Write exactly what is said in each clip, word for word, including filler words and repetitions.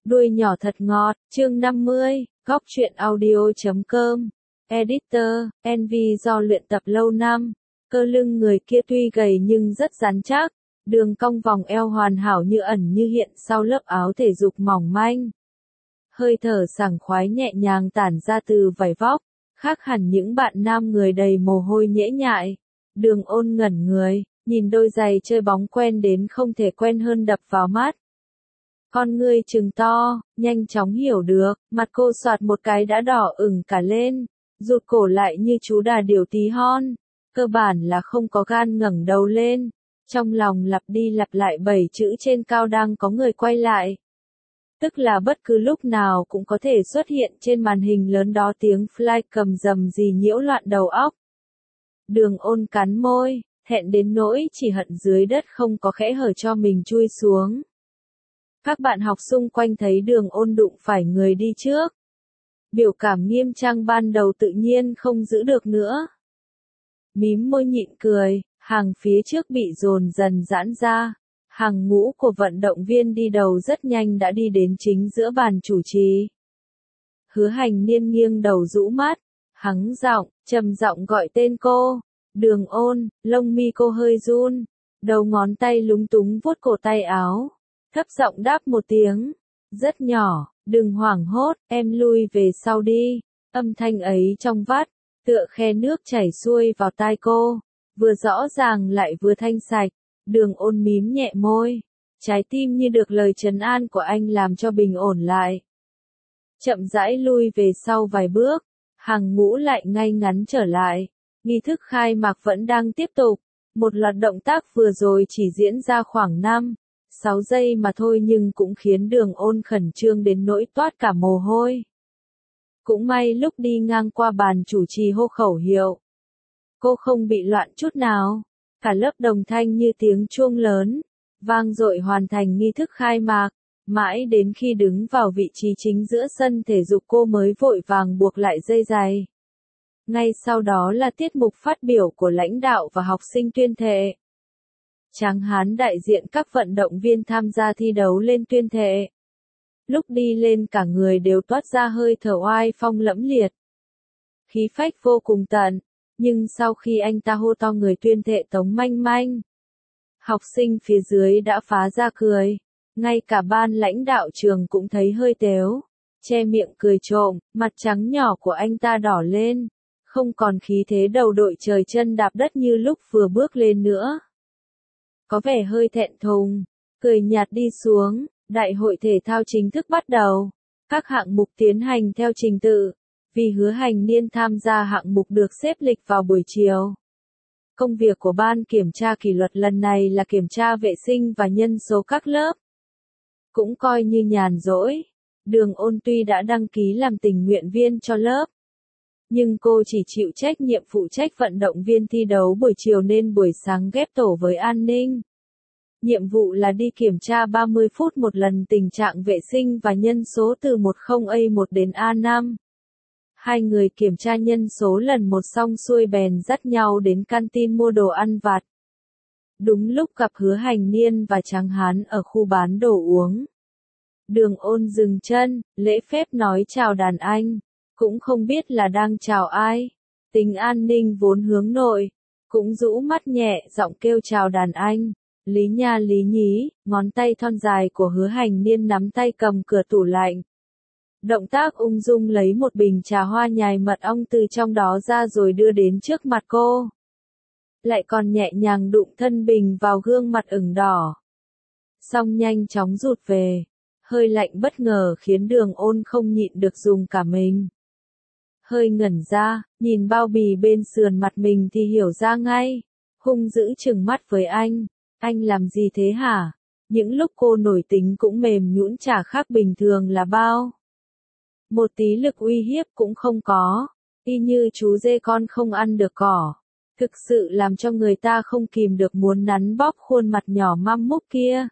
Đuôi nhỏ thật ngọt, chương năm mươi, góc truyện audio chấm com. Editor, en vê do luyện tập lâu năm. Cơ lưng người kia tuy gầy nhưng rất rắn chắc, đường cong vòng eo hoàn hảo như ẩn như hiện sau lớp áo thể dục mỏng manh. Hơi thở sảng khoái nhẹ nhàng tản ra từ vải vóc, khác hẳn những bạn nam người đầy mồ hôi nhễ nhại. Đường Ôn ngẩn người, nhìn đôi giày chơi bóng quen đến không thể quen hơn đập vào mắt. Con ngươi trừng to, nhanh chóng hiểu được, mặt cô xoạt một cái đã đỏ ửng cả lên, rụt cổ lại như chú đà điểu tí hon, cơ bản là không có gan ngẩng đầu lên, trong lòng lặp đi lặp lại bảy chữ trên cao đang có người quay lại. Tức là bất cứ lúc nào cũng có thể xuất hiện trên màn hình lớn đó tiếng fly cầm rầm gì nhiễu loạn đầu óc. Đường Ôn cắn môi, thẹn đến nỗi chỉ hận dưới đất không có kẽ hở cho mình chui xuống. Các bạn học xung quanh thấy Đường Ôn đụng phải người đi trước. Biểu cảm nghiêm trang ban đầu tự nhiên không giữ được nữa. Mím môi nhịn cười, hàng phía trước bị dồn dần giãn ra. Hàng ngũ của vận động viên đi đầu rất nhanh đã đi đến chính giữa bàn chủ trì. Hứa Hành Niên nghiêng đầu rũ mắt, hắng giọng, trầm giọng gọi tên cô. Đường Ôn, lông mi cô hơi run, đầu ngón tay lúng túng vuốt cổ tay áo. Thấp giọng đáp một tiếng, rất nhỏ, đừng hoảng hốt, em lui về sau đi. Âm thanh ấy trong vắt, tựa khe nước chảy xuôi vào tai cô, vừa rõ ràng lại vừa thanh sạch. Đường Ôn mím nhẹ môi, trái tim như được lời trấn an của anh làm cho bình ổn lại. Chậm rãi lui về sau vài bước, hàng ngũ lại ngay ngắn trở lại, nghi thức khai mạc vẫn đang tiếp tục. Một loạt động tác vừa rồi chỉ diễn ra khoảng năm, sáu giây mà thôi nhưng cũng khiến Đường Ôn khẩn trương đến nỗi toát cả mồ hôi. Cũng may lúc đi ngang qua bàn chủ trì hô khẩu hiệu, cô không bị loạn chút nào. Cả lớp đồng thanh như tiếng chuông lớn, vang dội hoàn thành nghi thức khai mạc, mãi đến khi đứng vào vị trí chính giữa sân thể dục cô mới vội vàng buộc lại dây giày. Ngay sau đó là tiết mục phát biểu của lãnh đạo và học sinh tuyên thệ. Tráng hán đại diện các vận động viên tham gia thi đấu lên tuyên thệ. Lúc đi lên cả người đều toát ra hơi thở oai phong lẫm liệt. Khí phách vô cùng tận. Nhưng sau khi anh ta hô to người tuyên thệ Tống Manh Manh, học sinh phía dưới đã phá ra cười, ngay cả ban lãnh đạo trường cũng thấy hơi tếu, che miệng cười trộm, mặt trắng nhỏ của anh ta đỏ lên, không còn khí thế đầu đội trời chân đạp đất như lúc vừa bước lên nữa. Có vẻ hơi thẹn thùng, cười nhạt đi xuống, đại hội thể thao chính thức bắt đầu, các hạng mục tiến hành theo trình tự. Vì Hứa Hành Niên tham gia hạng mục được xếp lịch vào buổi chiều. Công việc của ban kiểm tra kỷ luật lần này là kiểm tra vệ sinh và nhân số các lớp. Cũng coi như nhàn rỗi. Đường Ôn tuy đã đăng ký làm tình nguyện viên cho lớp, nhưng cô chỉ chịu trách nhiệm phụ trách vận động viên thi đấu buổi chiều nên buổi sáng ghép tổ với an ninh. Nhiệm vụ là đi kiểm tra ba mươi phút một lần tình trạng vệ sinh và nhân số từ mười A một đến A năm. Hai người kiểm tra nhân số lần một xong xuôi bèn dắt nhau đến canteen mua đồ ăn vặt. Đúng lúc gặp Hứa Hành Niên và Tráng hán ở khu bán đồ uống. Đường Ôn dừng chân, lễ phép nói chào đàn anh, cũng không biết là đang chào ai. Tính an ninh vốn hướng nội, cũng rũ mắt nhẹ giọng kêu chào đàn anh. Lý nha lý nhí, ngón tay thon dài của Hứa Hành Niên nắm tay cầm cửa tủ lạnh. Động tác ung dung lấy một bình trà hoa nhài mật ong từ trong đó ra rồi đưa đến trước mặt cô. Lại còn nhẹ nhàng đụng thân bình vào gương mặt ửng đỏ. Xong nhanh chóng rụt về. Hơi lạnh bất ngờ khiến Đường Ôn không nhịn được dùng cả mình. Hơi ngẩn ra, nhìn bao bì bên sườn mặt mình thì hiểu ra ngay. Hung dữ trừng mắt với anh. Anh làm gì thế hả? Những lúc cô nổi tính cũng mềm nhũn chả khác bình thường là bao. Một tí lực uy hiếp cũng không có, y như chú dê con không ăn được cỏ. Thực sự làm cho người ta không kìm được muốn nắn bóp khuôn mặt nhỏ măm múc kia.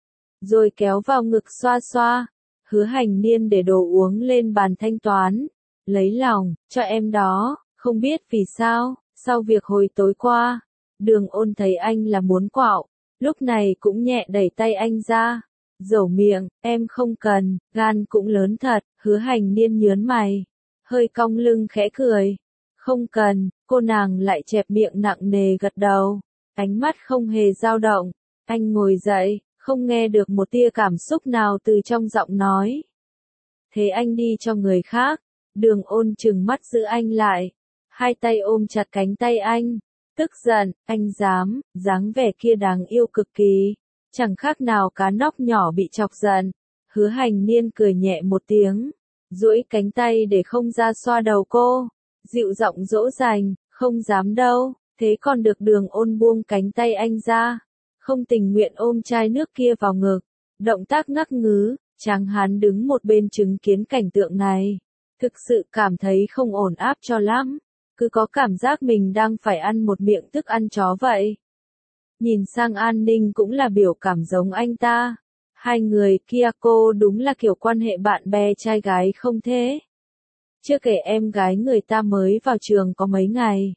Rồi kéo vào ngực xoa xoa. Hứa Hành Niên để đồ uống lên bàn thanh toán. Lấy lòng, cho em đó, không biết vì sao, sau việc hồi tối qua. Đường Ôn thấy anh là muốn quạo, lúc này cũng nhẹ đẩy tay anh ra. Dẩu miệng, em không cần, gan cũng lớn thật, Hứa Hành Niên nhớn mày, hơi cong lưng khẽ cười. Không cần, cô nàng lại chẹp miệng nặng nề gật đầu, ánh mắt không hề dao động. Anh ngồi dậy, không nghe được một tia cảm xúc nào từ trong giọng nói. Thế anh đi cho người khác. Đường Ôn trừng mắt giữ anh lại, hai tay ôm chặt cánh tay anh, tức giận, anh dám, dáng vẻ kia đáng yêu cực kỳ, chẳng khác nào cá nóc nhỏ bị chọc giận. Hứa Hành Niên cười nhẹ một tiếng, duỗi cánh tay để không ra xoa đầu cô, dịu giọng dỗ dành, không dám đâu. Thế còn được. Đường Ôn buông cánh tay anh ra, không tình nguyện ôm chai nước kia vào ngực, động tác ngắc ngứ. Tráng hán đứng một bên chứng kiến cảnh tượng này, thực sự cảm thấy không ổn áp cho lắm, cứ có cảm giác mình đang phải ăn một miệng thức ăn chó vậy. Nhìn sang An Ninh cũng là biểu cảm giống anh ta, hai người kia cô đúng là kiểu quan hệ bạn bè trai gái không thế. Chưa kể em gái người ta mới vào trường có mấy ngày.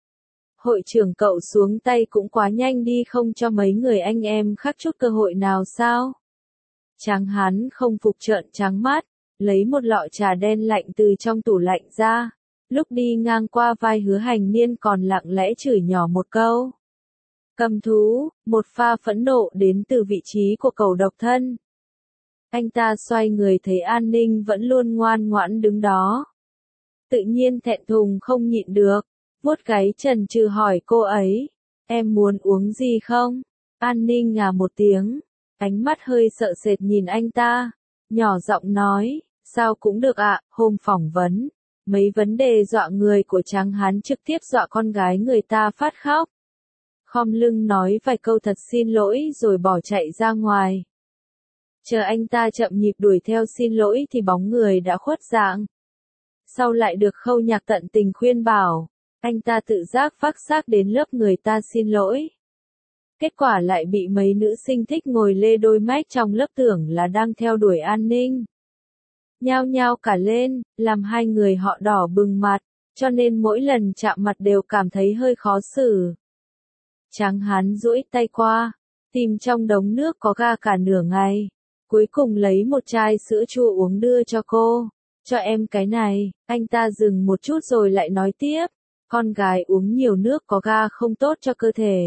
Hội trưởng cậu xuống tay cũng quá nhanh đi, không cho mấy người anh em khác chút cơ hội nào sao? Tráng hán không phục trợn trắng mắt, lấy một lọ trà đen lạnh từ trong tủ lạnh ra, lúc đi ngang qua vai Hứa Hành Niên còn lặng lẽ chửi nhỏ một câu. Cầm thú, một pha phẫn nộ đến từ vị trí của cậu độc thân. Anh ta xoay người thấy An Ninh vẫn luôn ngoan ngoãn đứng đó. Tự nhiên thẹn thùng không nhịn được, vuốt gáy chần chừ hỏi cô ấy, em muốn uống gì không? An Ninh ngà một tiếng, ánh mắt hơi sợ sệt nhìn anh ta, nhỏ giọng nói, sao cũng được ạ. Hôm phỏng vấn, mấy vấn đề dọa người của Tráng hán trực tiếp dọa con gái người ta phát khóc. Khom lưng nói vài câu thật xin lỗi rồi bỏ chạy ra ngoài. Chờ anh ta chậm nhịp đuổi theo xin lỗi thì bóng người đã khuất dạng. Sau lại được Khâu Nhạc tận tình khuyên bảo, anh ta tự giác vác xác đến lớp người ta xin lỗi. Kết quả lại bị mấy nữ sinh thích ngồi lê đôi mách trong lớp tưởng là đang theo đuổi An Ninh. Nhao nhao cả lên, làm hai người họ đỏ bừng mặt, cho nên mỗi lần chạm mặt đều cảm thấy hơi khó xử. Tráng hán duỗi tay qua, tìm trong đống nước có ga cả nửa ngày, cuối cùng lấy một chai sữa chua uống đưa cho cô. Cho em cái này. Anh ta dừng một chút rồi lại nói tiếp, con gái uống nhiều nước có ga không tốt cho cơ thể.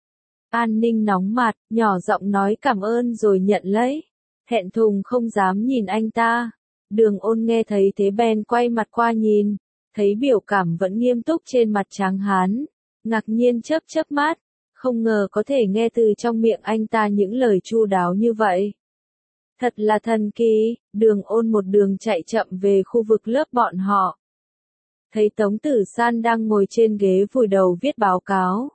An Ninh nóng mặt, nhỏ giọng nói cảm ơn rồi nhận lấy, thẹn thùng không dám nhìn anh ta. Đường Ôn nghe thấy thế bèn quay mặt qua nhìn, thấy biểu cảm vẫn nghiêm túc trên mặt Tráng hán, ngạc nhiên chớp chớp mắt, không ngờ có thể nghe từ trong miệng anh ta những lời chu đáo như vậy. Thật là thần kỳ. Đường Ôn một đường chạy chậm về khu vực lớp bọn họ. Thấy Tống Tử San đang ngồi trên ghế vùi đầu viết báo cáo.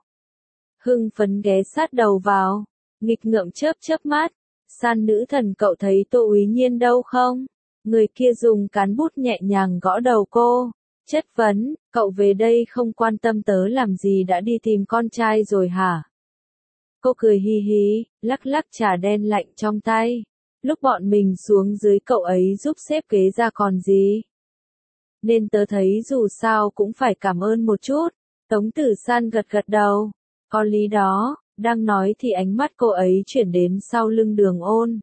Hưng phấn ghé sát đầu vào, nghịch ngợm chớp chớp mắt. San nữ thần, cậu thấy Tô Úy Nhiên đâu không? Người kia dùng cán bút nhẹ nhàng gõ đầu cô, chất vấn, cậu về đây không quan tâm tớ làm gì đã đi tìm con trai rồi hả? Cô cười hi hi, lắc lắc trà đen lạnh trong tay. Lúc bọn mình xuống dưới cậu ấy giúp xếp ghế ra còn gì. Nên tớ thấy dù sao cũng phải cảm ơn một chút. Tống Tử San gật gật đầu. Có lý đó. Đang nói thì ánh mắt cô ấy chuyển đến sau lưng Đường Ôn.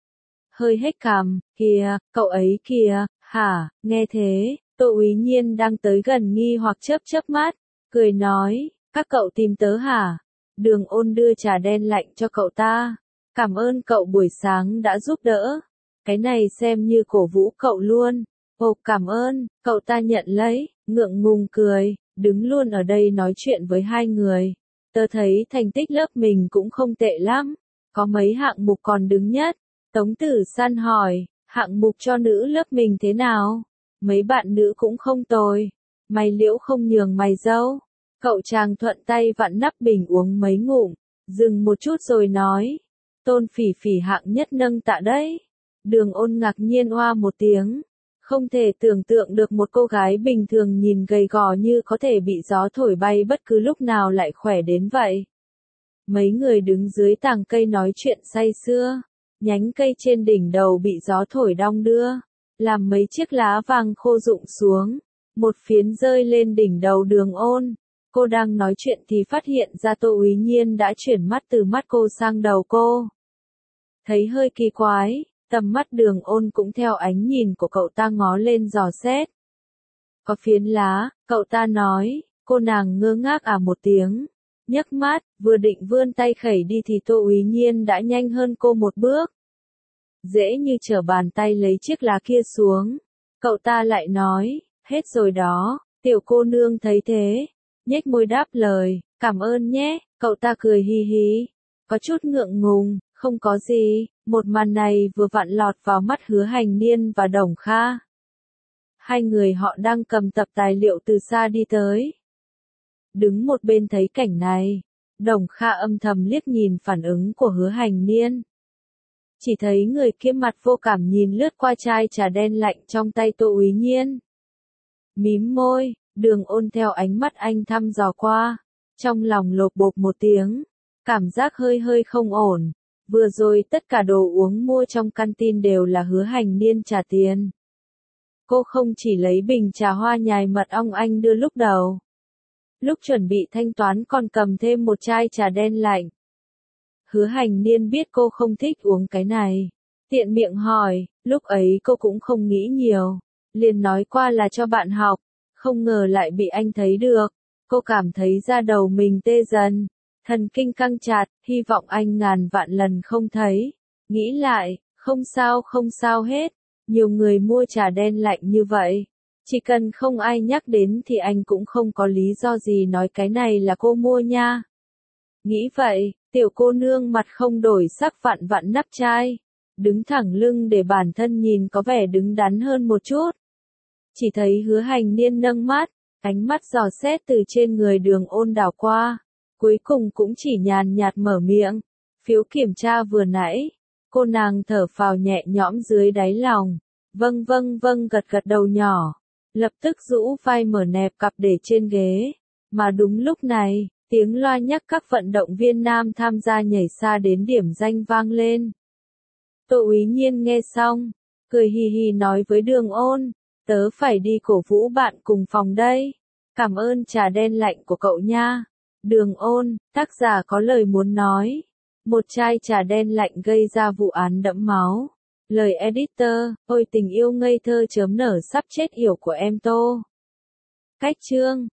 Hơi hết cằm, kìa, cậu ấy kìa, hả, nghe thế, Tô Úy Nhiên đang tới gần nghi hoặc chớp chớp mắt, cười nói, các cậu tìm tớ hả? Đường Ôn đưa trà đen lạnh cho cậu ta. Cảm ơn cậu buổi sáng đã giúp đỡ. Cái này xem như cổ vũ cậu luôn. Ồ, cảm ơn. Cậu ta nhận lấy, ngượng ngùng cười, đứng luôn ở đây nói chuyện với hai người. Tớ thấy thành tích lớp mình cũng không tệ lắm. Có mấy hạng mục còn đứng nhất. Tống Tử San hỏi, hạng mục cho nữ lớp mình thế nào? Mấy bạn nữ cũng không tồi. Mày liễu không nhường mày dâu. Cậu chàng thuận tay vặn nắp bình uống mấy ngụm, dừng một chút rồi nói. Tôn Phỉ Phỉ hạng nhất nâng tạ đấy. Đường Ôn ngạc nhiên oa một tiếng. Không thể tưởng tượng được một cô gái bình thường nhìn gầy gò như có thể bị gió thổi bay bất cứ lúc nào lại khỏe đến vậy. Mấy người đứng dưới tàng cây nói chuyện say sưa. Nhánh cây trên đỉnh đầu bị gió thổi đong đưa, làm mấy chiếc lá vàng khô rụng xuống. Một phiến rơi lên đỉnh đầu Đường Ôn. Cô đang nói chuyện thì phát hiện ra Tô Úy Nhiên đã chuyển mắt từ mắt cô sang đầu cô. Thấy hơi kỳ quái, tầm mắt Đường Ôn cũng theo ánh nhìn của cậu ta ngó lên dò xét. Có phiến lá, cậu ta nói, cô nàng ngơ ngác à một tiếng, nhấc mắt, vừa định vươn tay khẩy đi thì Tô Úy Nhiên đã nhanh hơn cô một bước. Dễ như trở bàn tay lấy chiếc lá kia xuống, cậu ta lại nói, hết rồi đó, tiểu cô nương thấy thế, nhếch môi đáp lời, cảm ơn nhé, cậu ta cười hi hi, có chút ngượng ngùng, không có gì, một màn này vừa vặn lọt vào mắt Hứa Hành Niên và Đồng Kha. Hai người họ đang cầm tập tài liệu từ xa đi tới. Đứng một bên thấy cảnh này, Đồng Kha âm thầm liếc nhìn phản ứng của Hứa Hành Niên. Chỉ thấy người kia mặt vô cảm nhìn lướt qua chai trà đen lạnh trong tay Tô Úy Nhiên. Mím môi, Đường Ôn theo ánh mắt anh thăm dò qua, trong lòng lột bột một tiếng, cảm giác hơi hơi không ổn. Vừa rồi tất cả đồ uống mua trong canteen đều là Hứa Hành Niên trả tiền. Cô không chỉ lấy bình trà hoa nhài mật ong anh đưa lúc đầu. Lúc chuẩn bị thanh toán còn cầm thêm một chai trà đen lạnh. Hứa Hành Niên biết cô không thích uống cái này. Tiện miệng hỏi, lúc ấy cô cũng không nghĩ nhiều. Liền nói qua là cho bạn học. Không ngờ lại bị anh thấy được. Cô cảm thấy da đầu mình tê dần. Thần kinh căng chặt, hy vọng anh ngàn vạn lần không thấy. Nghĩ lại, không sao không sao hết. Nhiều người mua trà đen lạnh như vậy. Chỉ cần không ai nhắc đến thì anh cũng không có lý do gì nói cái này là cô mua nha. Nghĩ vậy, tiểu cô nương mặt không đổi sắc vặn vặn nắp chai. Đứng thẳng lưng để bản thân nhìn có vẻ đứng đắn hơn một chút. Chỉ thấy Hứa Hành Niên nâng mắt, ánh mắt dò xét từ trên người Đường Ôn đảo qua. Cuối cùng cũng chỉ nhàn nhạt mở miệng. Phiếu kiểm tra vừa nãy. Cô nàng thở phào nhẹ nhõm dưới đáy lòng. Vâng vâng vâng gật gật đầu nhỏ. Lập tức rũ vai mở nẹp cặp để trên ghế. Mà đúng lúc này, tiếng loa nhắc các vận động viên nam tham gia nhảy xa đến điểm danh vang lên. Tô Úy Nhiên nghe xong, cười hì hì nói với Đường Ôn, tớ phải đi cổ vũ bạn cùng phòng đây. Cảm ơn trà đen lạnh của cậu nha. Đường Ôn, tác giả có lời muốn nói. Một chai trà đen lạnh gây ra vụ án đẫm máu. Lời editor, ôi tình yêu ngây thơ chớm nở sắp chết yểu của em Tô. Cách chương